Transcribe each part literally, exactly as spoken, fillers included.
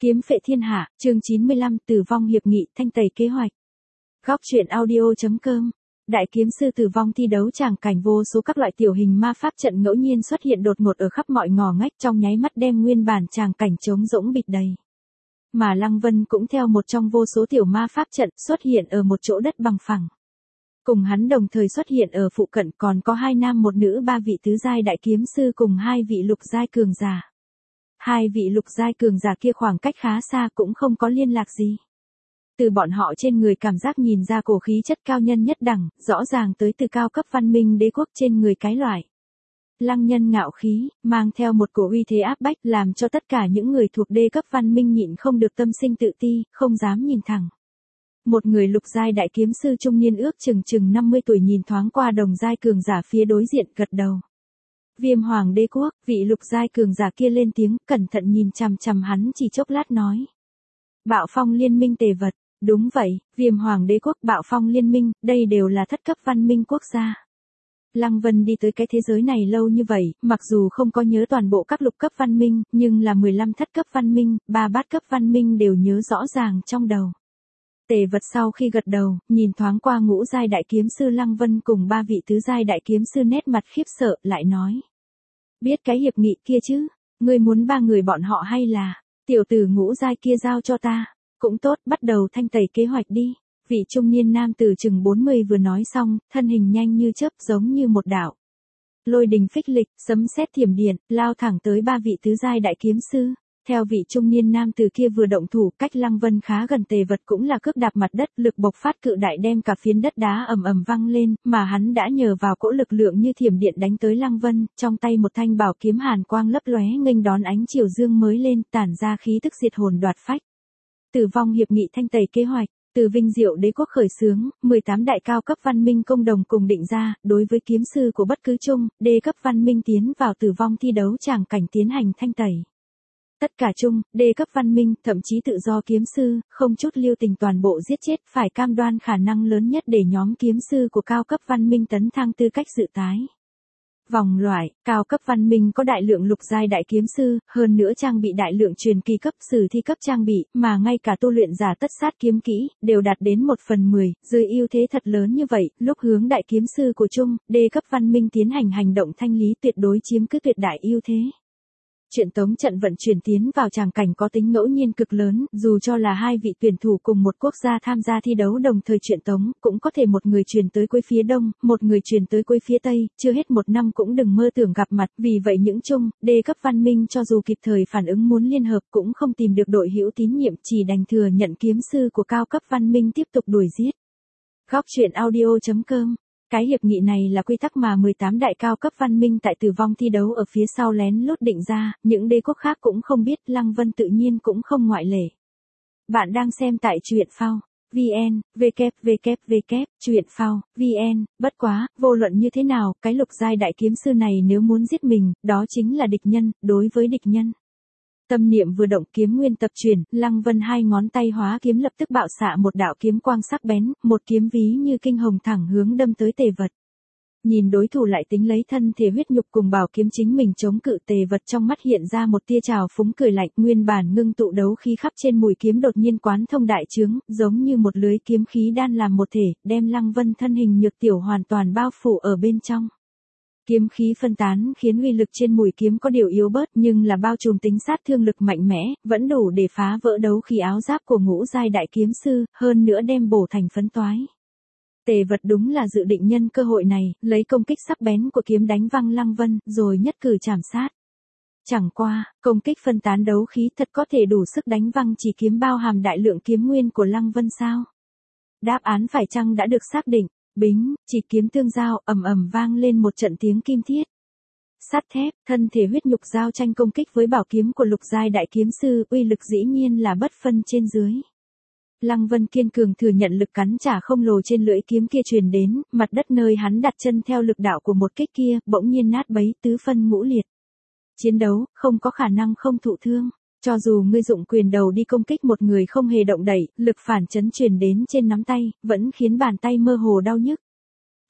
Kiếm phệ thiên hạ, chương chín mươi lăm, tử vong hiệp nghị, thanh tẩy kế hoạch. Góc truyện audio.com. Đại kiếm sư tử vong thi đấu tràng cảnh, vô số các loại tiểu hình ma pháp trận ngẫu nhiên xuất hiện đột ngột ở khắp mọi ngõ ngách, trong nháy mắt đem nguyên bản tràng cảnh trống rỗng bịt đầy. Mà Lăng Vân cũng theo một trong vô số tiểu ma pháp trận xuất hiện ở một chỗ đất bằng phẳng. Cùng hắn đồng thời xuất hiện ở phụ cận còn có hai nam một nữ ba vị tứ giai đại kiếm sư cùng hai vị lục giai cường giả. Hai vị lục giai cường giả kia khoảng cách khá xa cũng không có liên lạc gì. Từ bọn họ trên người cảm giác nhìn ra cổ khí chất cao nhân nhất đẳng, rõ ràng tới từ cao cấp văn minh đế quốc trên người cái loại. Lăng nhân ngạo khí, mang theo một cổ uy thế áp bách làm cho tất cả những người thuộc đê cấp văn minh nhịn không được tâm sinh tự ti, không dám nhìn thẳng. Một người lục giai đại kiếm sư trung niên ước chừng chừng năm mươi tuổi nhìn thoáng qua đồng giai cường giả phía đối diện gật đầu. Viêm hoàng đế quốc, vị lục giai cường giả kia lên tiếng, cẩn thận nhìn chằm chằm hắn chỉ chốc lát nói. Bạo phong liên minh tề vật, đúng vậy, viêm hoàng đế quốc, bạo phong liên minh, đây đều là thất cấp văn minh quốc gia. Lăng Vân đi tới cái thế giới này lâu như vậy, mặc dù không có nhớ toàn bộ các lục cấp văn minh, nhưng là mười lăm thất cấp văn minh, ba bát cấp văn minh đều nhớ rõ ràng trong đầu. Tề vật sau khi gật đầu, nhìn thoáng qua ngũ giai đại kiếm sư Lăng Vân cùng ba vị tứ giai đại kiếm sư nét mặt khiếp sợ, lại nói. Biết cái hiệp nghị kia chứ, ngươi muốn ba người bọn họ hay là, tiểu tử ngũ giai kia giao cho ta, cũng tốt, bắt đầu thanh tẩy kế hoạch đi. Vị trung niên nam tử chừng bốn mươi vừa nói xong, thân hình nhanh như chớp giống như một đạo. Lôi đình phích lịch, sấm sét thiểm điện, lao thẳng tới ba vị tứ giai đại kiếm sư. Theo vị trung niên nam tử kia vừa động thủ, cách Lăng Vân khá gần, tề vật cũng là cước đạp mặt đất, lực bộc phát cự đại đem cả phiến đất đá ầm ầm vang lên, mà hắn đã nhờ vào cỗ lực lượng như thiểm điện đánh tới Lăng Vân, trong tay một thanh bảo kiếm hàn quang lấp lóe nghênh đón ánh chiều dương mới lên, tản ra khí tức diệt hồn đoạt phách. Tử vong hiệp nghị thanh tẩy kế hoạch, từ vinh diệu đế quốc khởi xướng, mười tám đại cao cấp văn minh công đồng cùng định ra, đối với kiếm sư của bất cứ chung, đê cấp văn minh tiến vào tử vong thi đấu tràng cảnh tiến hành thanh tẩy. Tất cả chung, đê cấp văn minh, thậm chí tự do kiếm sư, không chút lưu tình toàn bộ giết chết, phải cam đoan khả năng lớn nhất để nhóm kiếm sư của cao cấp văn minh tấn thăng tư cách dự tái. Vòng loại, cao cấp văn minh có đại lượng lục giai đại kiếm sư, hơn nữa trang bị đại lượng truyền kỳ cấp, sử thi cấp trang bị, mà ngay cả tu luyện giả tất sát kiếm kỹ, đều đạt đến một phần mười, dưới ưu thế thật lớn như vậy, lúc hướng đại kiếm sư của chung, đê cấp văn minh tiến hành hành động thanh lý tuyệt đối chiếm cứ tuyệt đại ưu thế. Truyền tống trận vận chuyển tiến vào tràng cảnh có tính ngẫu nhiên cực lớn, dù cho là hai vị tuyển thủ cùng một quốc gia tham gia thi đấu đồng thời truyền tống, cũng có thể một người truyền tới cuối phía đông, một người truyền tới cuối phía tây, chưa hết một năm cũng đừng mơ tưởng gặp mặt, vì vậy những chung, đê cấp văn minh cho dù kịp thời phản ứng muốn liên hợp cũng không tìm được đội hữu tín nhiệm, chỉ đành thừa nhận kiếm sư của cao cấp văn minh tiếp tục đuổi giết. Góc truyện audio.com. Cái hiệp nghị này là quy tắc mà mười tám đại cao cấp văn minh tại tử vong thi đấu ở phía sau lén lút định ra, những đế quốc khác cũng không biết, Lăng Vân tự nhiên cũng không ngoại lệ. Bạn đang xem tại truyện phao, vn, www, truyện phao, vn, bất quá, vô luận như thế nào, cái lục giai đại kiếm sư này nếu muốn giết mình, đó chính là địch nhân, đối với địch nhân. Tâm niệm vừa động, kiếm nguyên tập chuyển, Lăng Vân hai ngón tay hóa kiếm lập tức bạo xạ một đạo kiếm quang sắc bén, một kiếm ví như kinh hồng thẳng hướng đâm tới tề vật. Nhìn đối thủ lại tính lấy thân thể huyết nhục cùng bảo kiếm chính mình chống cự, tề vật trong mắt hiện ra một tia trào phúng cười lạnh, nguyên bản ngưng tụ đấu khí khắp trên mũi kiếm đột nhiên quán thông đại trướng, giống như một lưới kiếm khí đan làm một thể, đem Lăng Vân thân hình nhược tiểu hoàn toàn bao phủ ở bên trong. Kiếm khí phân tán khiến uy lực trên mũi kiếm có điều yếu bớt, nhưng là bao trùm tính sát thương lực mạnh mẽ, vẫn đủ để phá vỡ đấu khí áo giáp của ngũ giai đại kiếm sư, hơn nữa đem bổ thành phấn toái. Tề vật đúng là dự định nhân cơ hội này, lấy công kích sắc bén của kiếm đánh văng Lăng Vân, rồi nhất cử chảm sát. Chẳng qua, công kích phân tán đấu khí thật có thể đủ sức đánh văng chỉ kiếm bao hàm đại lượng kiếm nguyên của Lăng Vân sao? Đáp án phải chăng đã được xác định? Bính, chỉ kiếm tương giao, ầm ầm vang lên một trận tiếng kim thiết. Sắt thép, thân thể huyết nhục giao tranh công kích với bảo kiếm của lục giai đại kiếm sư, uy lực dĩ nhiên là bất phân trên dưới. Lăng Vân kiên cường thừa nhận lực cắn trả không lồ trên lưỡi kiếm kia truyền đến, mặt đất nơi hắn đặt chân theo lực đạo của một kích kia, bỗng nhiên nát bấy, tứ phân ngũ liệt. Chiến đấu, không có khả năng không thụ thương. Cho dù ngươi dụng quyền đầu đi công kích một người không hề động đậy, lực phản chấn truyền đến trên nắm tay, vẫn khiến bàn tay mơ hồ đau nhức.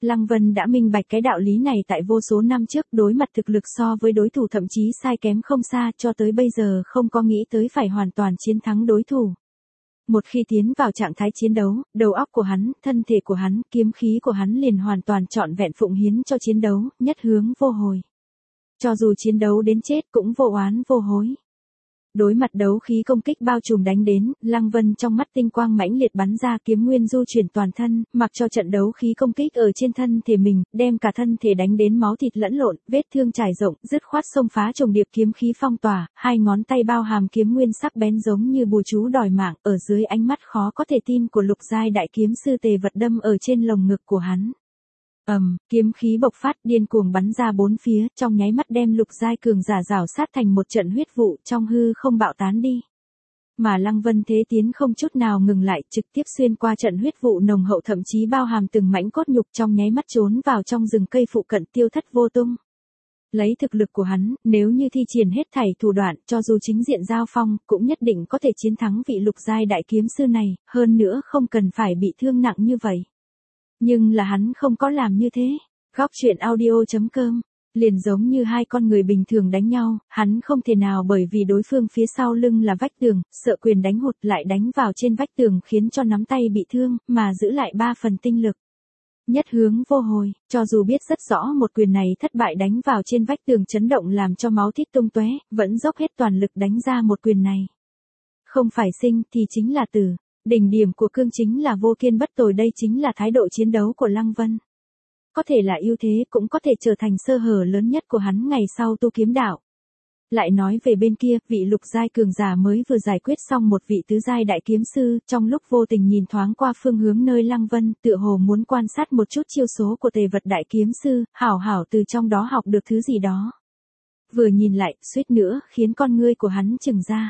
Lăng Vân đã minh bạch cái đạo lý này tại vô số năm trước, đối mặt thực lực so với đối thủ thậm chí sai kém không xa, cho tới bây giờ không có nghĩ tới phải hoàn toàn chiến thắng đối thủ. Một khi tiến vào trạng thái chiến đấu, đầu óc của hắn, thân thể của hắn, kiếm khí của hắn liền hoàn toàn trọn vẹn phụng hiến cho chiến đấu, nhất hướng vô hồi. Cho dù chiến đấu đến chết cũng vô oán vô hối. Đối mặt đấu khí công kích bao trùm đánh đến, Lăng Vân trong mắt tinh quang mãnh liệt bắn ra, kiếm nguyên du chuyển toàn thân, mặc cho trận đấu khí công kích ở trên thân thể mình, đem cả thân thể đánh đến máu thịt lẫn lộn, vết thương trải rộng, dứt khoát xông phá trùng điệp kiếm khí phong tỏa, hai ngón tay bao hàm kiếm nguyên sắc bén giống như bùa chú đòi mạng, ở dưới ánh mắt khó có thể tin của lục giai đại kiếm sư Tề Vật đâm ở trên lồng ngực của hắn. ầm, um, kiếm khí bộc phát điên cuồng bắn ra bốn phía, trong nháy mắt đem lục giai cường giả rào sát thành một trận huyết vụ, trong hư không bạo tán đi. Mà Lăng Vân thế tiến không chút nào ngừng lại, trực tiếp xuyên qua trận huyết vụ nồng hậu, thậm chí bao hàm từng mảnh cốt nhục, trong nháy mắt trốn vào trong rừng cây phụ cận, tiêu thất vô tung. Lấy thực lực của hắn, nếu như thi triển hết thảy thủ đoạn, cho dù chính diện giao phong, cũng nhất định có thể chiến thắng vị lục giai đại kiếm sư này, hơn nữa không cần phải bị thương nặng như vậy. Nhưng là hắn không có làm như thế. Góc truyện audio chấm com. Liền giống như hai con người bình thường đánh nhau, hắn không thể nào bởi vì đối phương phía sau lưng là vách tường, sợ quyền đánh hụt lại đánh vào trên vách tường khiến cho nắm tay bị thương, mà giữ lại ba phần tinh lực. Nhất hướng vô hồi, cho dù biết rất rõ một quyền này thất bại đánh vào trên vách tường chấn động làm cho máu thít tung tóe, vẫn dốc hết toàn lực đánh ra một quyền này. Không phải sinh thì chính là tử. Đỉnh điểm của cương chính là vô kiên bất tồi, đây chính là thái độ chiến đấu của Lăng Vân. Có thể là ưu thế, cũng có thể trở thành sơ hở lớn nhất của hắn ngày sau tu kiếm đạo. Lại nói về bên kia, vị lục giai cường giả mới vừa giải quyết xong một vị tứ giai đại kiếm sư, trong lúc vô tình nhìn thoáng qua phương hướng nơi Lăng Vân, tựa hồ muốn quan sát một chút chiêu số của Tề Vật đại kiếm sư, hảo hảo từ trong đó học được thứ gì đó. Vừa nhìn lại, suýt nữa khiến con ngươi của hắn chừng ra.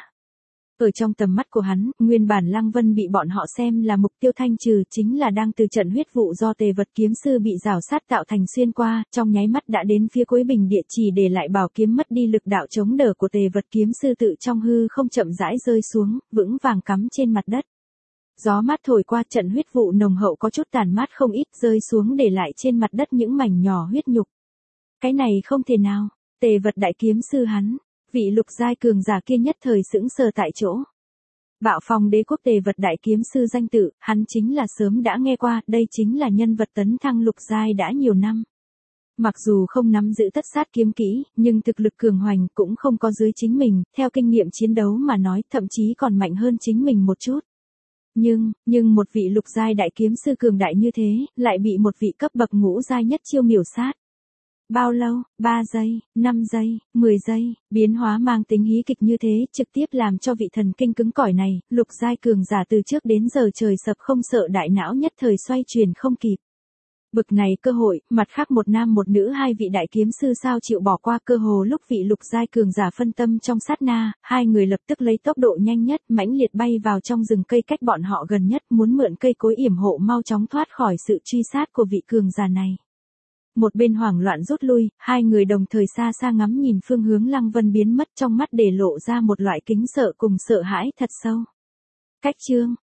Ở trong tầm mắt của hắn, nguyên bản Lăng Vân bị bọn họ xem là mục tiêu thanh trừ, chính là đang từ trận huyết vụ do Tề Vật kiếm sư bị rào sát tạo thành xuyên qua, trong nháy mắt đã đến phía cuối bình địa, chỉ để lại bảo kiếm mất đi lực đạo chống đỡ của Tề Vật kiếm sư tự trong hư không chậm rãi rơi xuống, vững vàng cắm trên mặt đất. Gió mát thổi qua, trận huyết vụ nồng hậu có chút tàn mát không ít, rơi xuống để lại trên mặt đất những mảnh nhỏ huyết nhục. Cái này không thể nào, Tề Vật đại kiếm sư hắn. Vị lục giai cường giả kia nhất thời sững sờ tại chỗ. Bạo Phong đế quốc Tề Vật đại kiếm sư danh tự, hắn chính là sớm đã nghe qua, đây chính là nhân vật tấn thăng lục giai đã nhiều năm. Mặc dù không nắm giữ tất sát kiếm kỹ, nhưng thực lực cường hoành cũng không có dưới chính mình, theo kinh nghiệm chiến đấu mà nói, thậm chí còn mạnh hơn chính mình một chút. Nhưng, nhưng một vị lục giai đại kiếm sư cường đại như thế, lại bị một vị cấp bậc ngũ giai nhất chiêu miểu sát. Bao lâu, ba giây, năm giây, mười giây, biến hóa mang tính hí kịch như thế, trực tiếp làm cho vị thần kinh cứng cỏi này, lục giai cường giả từ trước đến giờ trời sập không sợ đại não nhất thời xoay chuyển không kịp. Bực này cơ hội, mặt khác một nam một nữ hai vị đại kiếm sư sao chịu bỏ qua cơ hồ lúc vị lục giai cường giả phân tâm trong sát na, hai người lập tức lấy tốc độ nhanh nhất, mãnh liệt bay vào trong rừng cây cách bọn họ gần nhất, muốn mượn cây cối yểm hộ mau chóng thoát khỏi sự truy sát của vị cường giả này. Một bên hoảng loạn rút lui, hai người đồng thời xa xa ngắm nhìn phương hướng Lăng Vân biến mất, trong mắt để lộ ra một loại kính sợ cùng sợ hãi thật sâu. Cách chương,